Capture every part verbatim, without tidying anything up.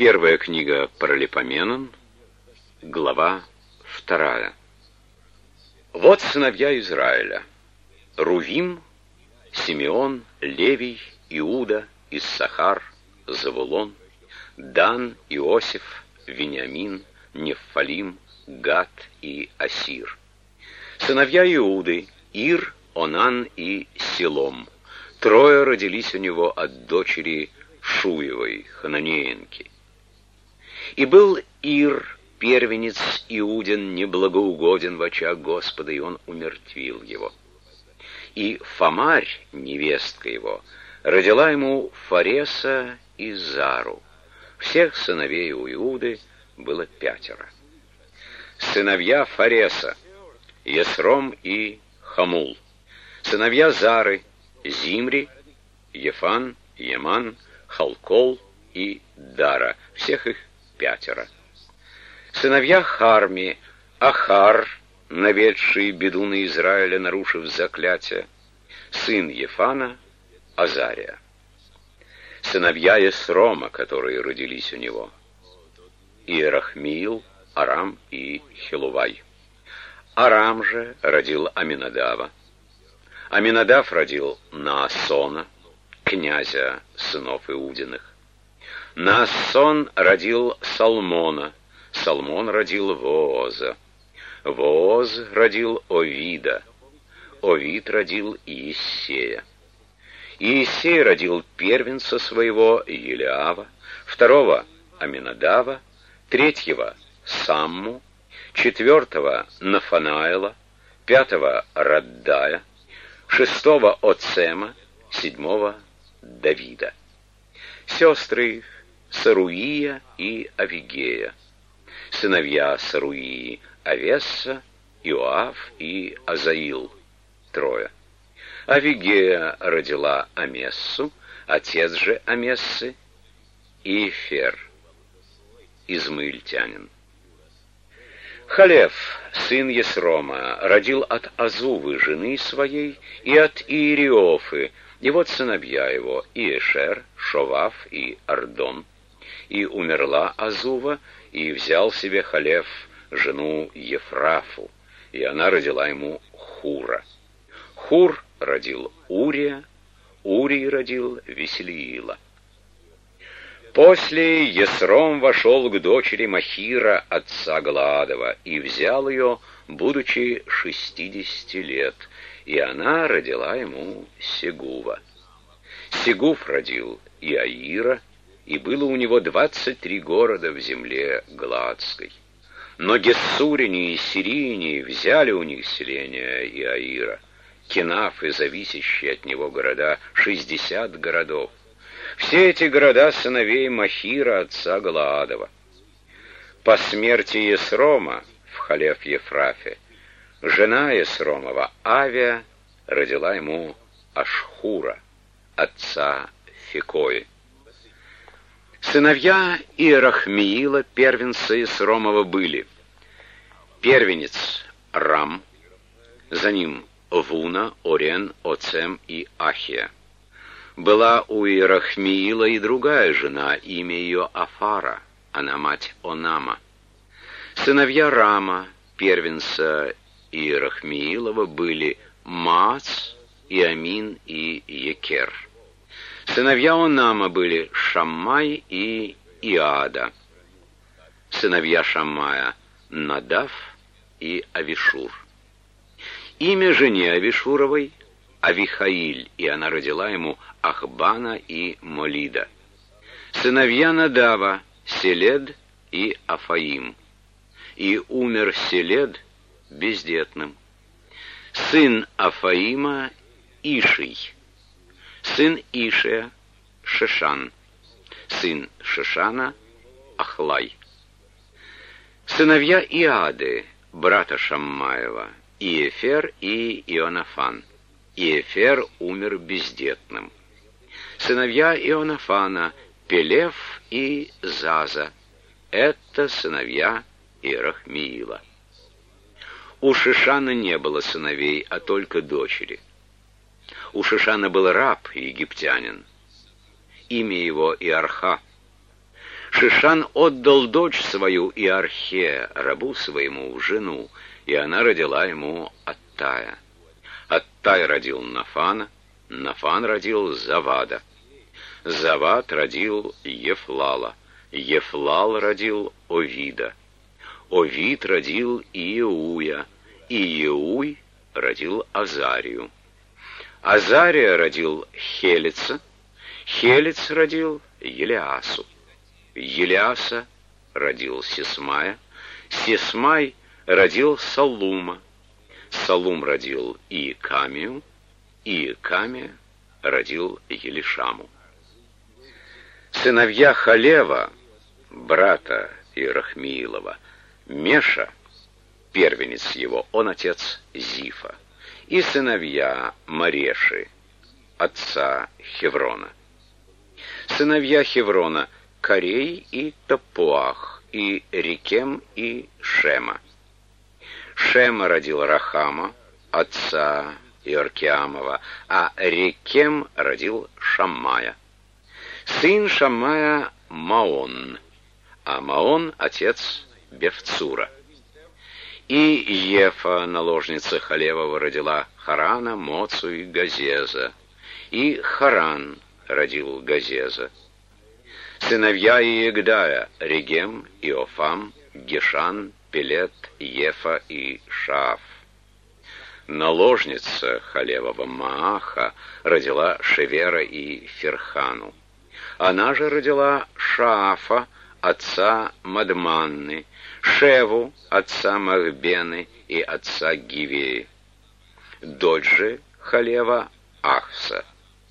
Первая книга Паралипоменон, глава вторая. Вот сыновья Израиля: Рувим, Симеон, Левий, Иуда, Иссахар, Завулон, Дан, Иосиф, Вениамин, Неффалим, Гад и Асир. Сыновья Иуды: Ир, Онан и Силом. Трое родились у него от дочери Шуевой, хананеянки. И был Ир, первенец Иудин, неблагоугоден в очах Господа, и он умертвил его. И Фамарь, невестка его, родила ему Фареса и Зару. Всех сыновей у Иуды было пятеро. Сыновья Фареса: Есром и Хамул. Сыновья Зары: Зимри, Ефан, Еман, Халкол и Дара. Всех их пятеро. Сыновья Харми: Ахар, наведший беду на Израиля, нарушив заклятие, сын Ефана, Азария. Сыновья Есрома, которые родились у него: Иерахмиил, Арам и Хилувай. Арам же родил Аминадава. Аминадав родил Наасона, князя сынов Иудиных. Наасон родил Салмона. Салмон родил Вооза. Вооз родил Овида. Овид родил Иессея. Иессей родил первенца своего Елиава, второго Аминадава, третьего Самму, четвертого Нафанаила, пятого Раддая, шестого Оцема, седьмого Давида. Сестры их: Саруия и Авигея. Сыновья Саруии: Авесса, Иоав и Азаил, трое. Авигея родила Амессу, отец же Амессы Иефер, измаильтянин. Халев, сын Есрома, родил от Азувы, жены своей, и от Иериофы, и вот сыновья его: Иешер, Шовав и Ардон. И умерла Азува, и взял себе Халев жену Ефрафу, и она родила ему Хура. Хур родил Урия, Урий родил Веселиила. После Есром вошел к дочери Махира, отца Галаадова, и взял ее, будучи шестидесяти лет, и она родила ему Сегува. Сегув родил Иаира, и было у него двадцать три города в земле Галаадской. Но гессурине и сирийне взяли у них селение Иаира, Кенаф и зависящие от него города, шестьдесят городов. Все эти города сыновей Махира, отца Галаадова. По смерти Есрома в Халев-Ефрафе жена Есромова, Авия, родила ему Ашхура, отца Фикои. Сыновья Иерахмиила, первенца Есромова, были: первенец Рам, за ним Вуна, Орен, Оцем и Ахия. Была у Иерахмиила и другая жена, имя ее Афара, она мать Онама. Сыновья Рама, первенца Иерахмиилова, были Маац, Иамин и Екер. Сыновья Онама были Шаммай и Иада. Сыновья Шаммая: Надав и Авишур. Имя жене Авишуровой Авихаиль, и она родила ему Ахбана и Молида. Сыновья Надава: Селед и Афаим. И умер Селед бездетным. Сын Афаима Иший. Сын Ишия Шешан. Сын Шешана Ахлай. Сыновья Иады, брата Шаммаева: Иефер и Ионафан. Иефер умер бездетным. Сыновья Ионафана: Пелев и Заза. Это сыновья Иерахмиила. У Шешана не было сыновей, а только дочери. У Шешана был раб, египтянин. Имя его Иарха. Шишан отдал дочь свою Иархе, рабу своему, в жену, и она родила ему Аттая. Аттай родил Нафана, Нафан родил Завада. Завад родил Ефлала, Ефлал родил Овида. Овид родил Иеуя, Иеуй родил Азарию. Азария родил Хелица, Хелиц родил Елиасу. Елиаса родил Сисмая, Сисмай родил Салума, Салум родил Иекамию, Иекамия родил Елишаму. Сыновья Халева, брата Ирахмиилова, Меша, первенец его, он отец Зифа, и сыновья Мареши, отца Хеврона. Сыновья Хеврона — Корей и Тапуах, и Рекем и Шема. Шема родил Рахама, отца Иоркиамова, а Рекем родил Шаммая. Сын Шаммая — Маон, а Маон — отец Бевцура. И Ефа, наложница Халевова, родила Харана, Моцу и Газеза. И Харан родил Газеза. Сыновья Иегдая — Регем, Иофам, Гешан, Пелет, Ефа и Шааф. Наложница Халевова Мааха родила Шевера и Ферхану. Она же родила Шаафа, отца Мадманны, Шеву, отца Махбены и отца Гивеи. Дочь же Халева Ахса.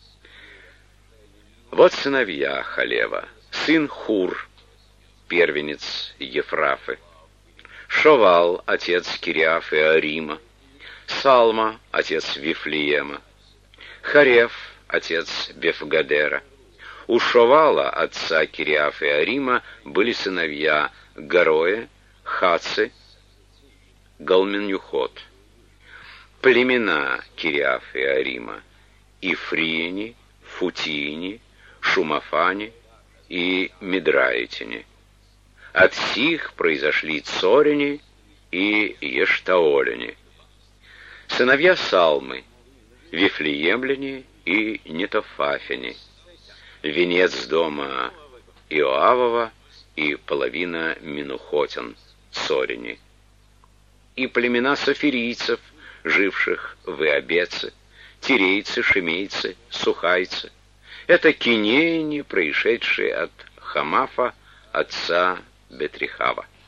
Вот сыновья Халева: сын Хур, первенец Ефрафы, Шовал, отец Кириаф и Арима, Салма, отец Вифлеема, Хареф, отец Бефгадера. У Шовала, отца Кириаф и Арима, были сыновья Гароя, Хаци, Галменюхот. Племена Кириаф и Арима: Ифриини, Футиини, Шумафани и Мидраитини. От сих произошли Цорини и Ештаолини. Сыновья Салмы: Вифлеемляне и Нетофафини. Венец дома Иоавова и половина Минухотин, Цорини. И племена софирийцев, живших в Иабеце, тирейцы, шимейцы, сухайцы. Это кинеяне, происшедшие от Хамафа, отца Бетрихава.